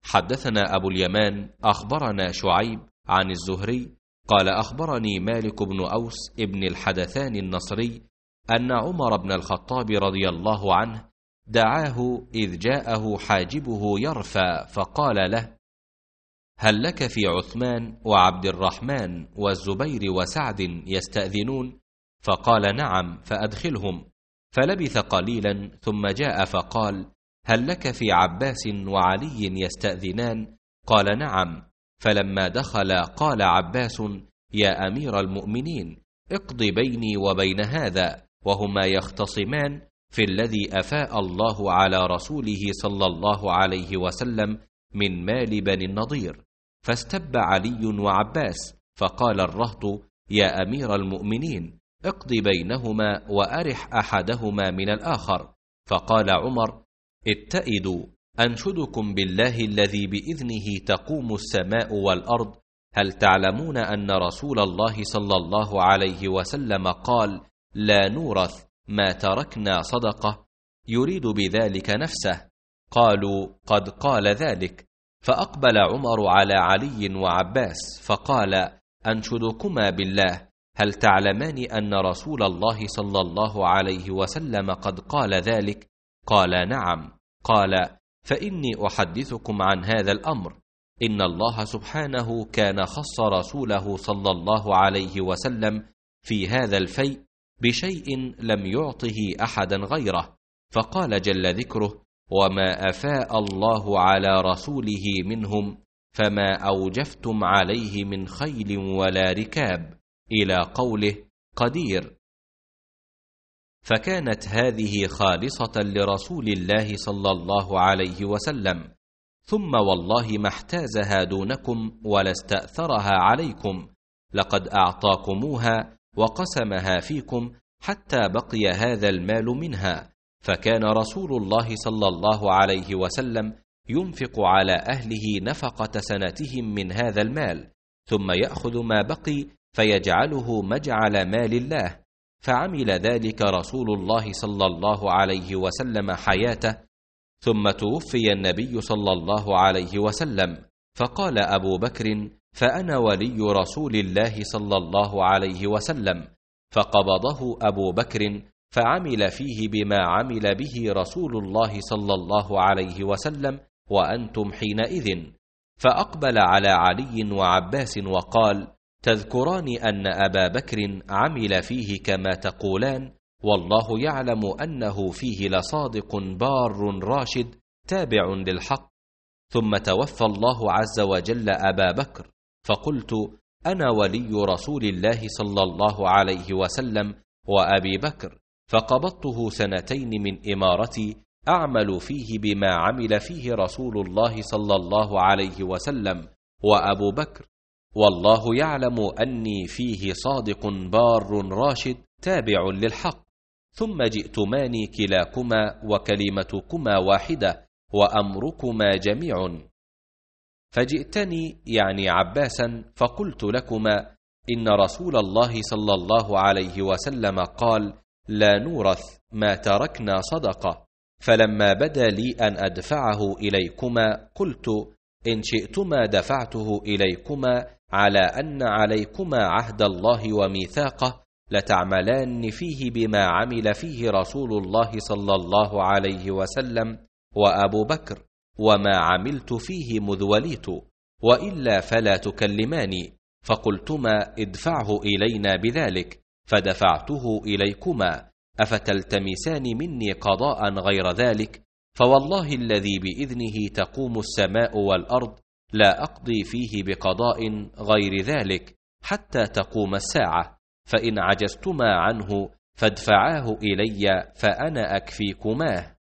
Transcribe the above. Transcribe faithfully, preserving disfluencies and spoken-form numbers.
حدثنا أبو اليمان أخبرنا شعيب عن الزهري قال أخبرني مالك بن أوس ابن الحدثان النصري أن عمر بن الخطاب رضي الله عنه دعاه إذ جاءه حاجبه يرفع فقال له: هل لك في عثمان وعبد الرحمن والزبير وسعد يستأذنون؟ فقال: نعم، فأدخلهم. فلبث قليلا ثم جاء فقال: هل لك في عباس وعلي يستأذنان؟ قال: نعم. فلما دخل قال عباس: يا أمير المؤمنين، اقض بيني وبين هذا، وهما يختصمان في الذي أفاء الله على رسوله صلى الله عليه وسلم من مال بني النضير. فاستب علي وعباس، فقال الرهط: يا أمير المؤمنين، اقض بينهما وأرح أحدهما من الآخر. فقال عمر: اتئدوا، أنشدكم بالله الذي بإذنه تقوم السماء والأرض، هل تعلمون أن رسول الله صلى الله عليه وسلم قال: لا نورث ما تركنا صدقة؟ يريد بذلك نفسه. قالوا: قد قال ذلك. فأقبل عمر على علي وعباس فقال: أنشدكما بالله، هل تعلمان أن رسول الله صلى الله عليه وسلم قد قال ذلك؟ قال: نعم. قال: فإني أحدثكم عن هذا الأمر. إن الله سبحانه كان خص رسوله صلى الله عليه وسلم في هذا الفيء بشيء لم يعطه أحدا غيره، فقال جل ذكره: وما أفاء الله على رسوله منهم فما أوجفتم عليه من خيل ولا ركاب، إلى قوله: قدير. فكانت هذه خالصة لرسول الله صلى الله عليه وسلم. ثم والله ما احتازها دونكم ولا استأثرها عليكم، لقد أعطاكموها وقسمها فيكم حتى بقي هذا المال منها. فكان رسول الله صلى الله عليه وسلم ينفق على أهله نفقة سنتهم من هذا المال، ثم يأخذ ما بقي فيجعله مجعل مال الله. فعمل ذلك رسول الله صلى الله عليه وسلم حياته، ثم توفي النبي صلى الله عليه وسلم. فقال أبو بكر: فأنا ولي رسول الله صلى الله عليه وسلم. فقبضه أبو بكر فعمل فيه بما عمل به رسول الله صلى الله عليه وسلم وأنتم حينئذ. فأقبل على علي وعباس وقال: تذكران أن أبا بكر عمل فيه كما تقولان، والله يعلم أنه فيه لصادق بار راشد تابع للحق. ثم توفى الله عز وجل أبا بكر، فقلت: أنا ولي رسول الله صلى الله عليه وسلم وأبي بكر، فقبضته سنتين من إمارتي أعمل فيه بما عمل فيه رسول الله صلى الله عليه وسلم وأبو بكر، والله يعلم أني فيه صادق بار راشد تابع للحق. ثم جئتماني كلاكما وكلمتكما واحدة وأمركما جميع. فجئتني يعني عباسا فقلت لكما: إن رسول الله صلى الله عليه وسلم قال: لا نورث ما تركنا صدقة. فلما بدا لي أن أدفعه إليكما قلت: إن شئتما دفعته إليكما على أن عليكما عهد الله وميثاقه لتعملان فيه بما عمل فيه رسول الله صلى الله عليه وسلم وأبو بكر، وما عملت فيه مذ وليت، وإلا فلا تكلماني. فقلتما: ادفعه إلينا بذلك، فدفعته إليكما، أفتلتمسان مني قضاء غير ذلك؟ فوالله الذي بإذنه تقوم السماء والأرض لا أقضي فيه بقضاء غير ذلك حتى تقوم الساعة، فإن عجزتما عنه فادفعاه إلي فأنا أكفيكماه.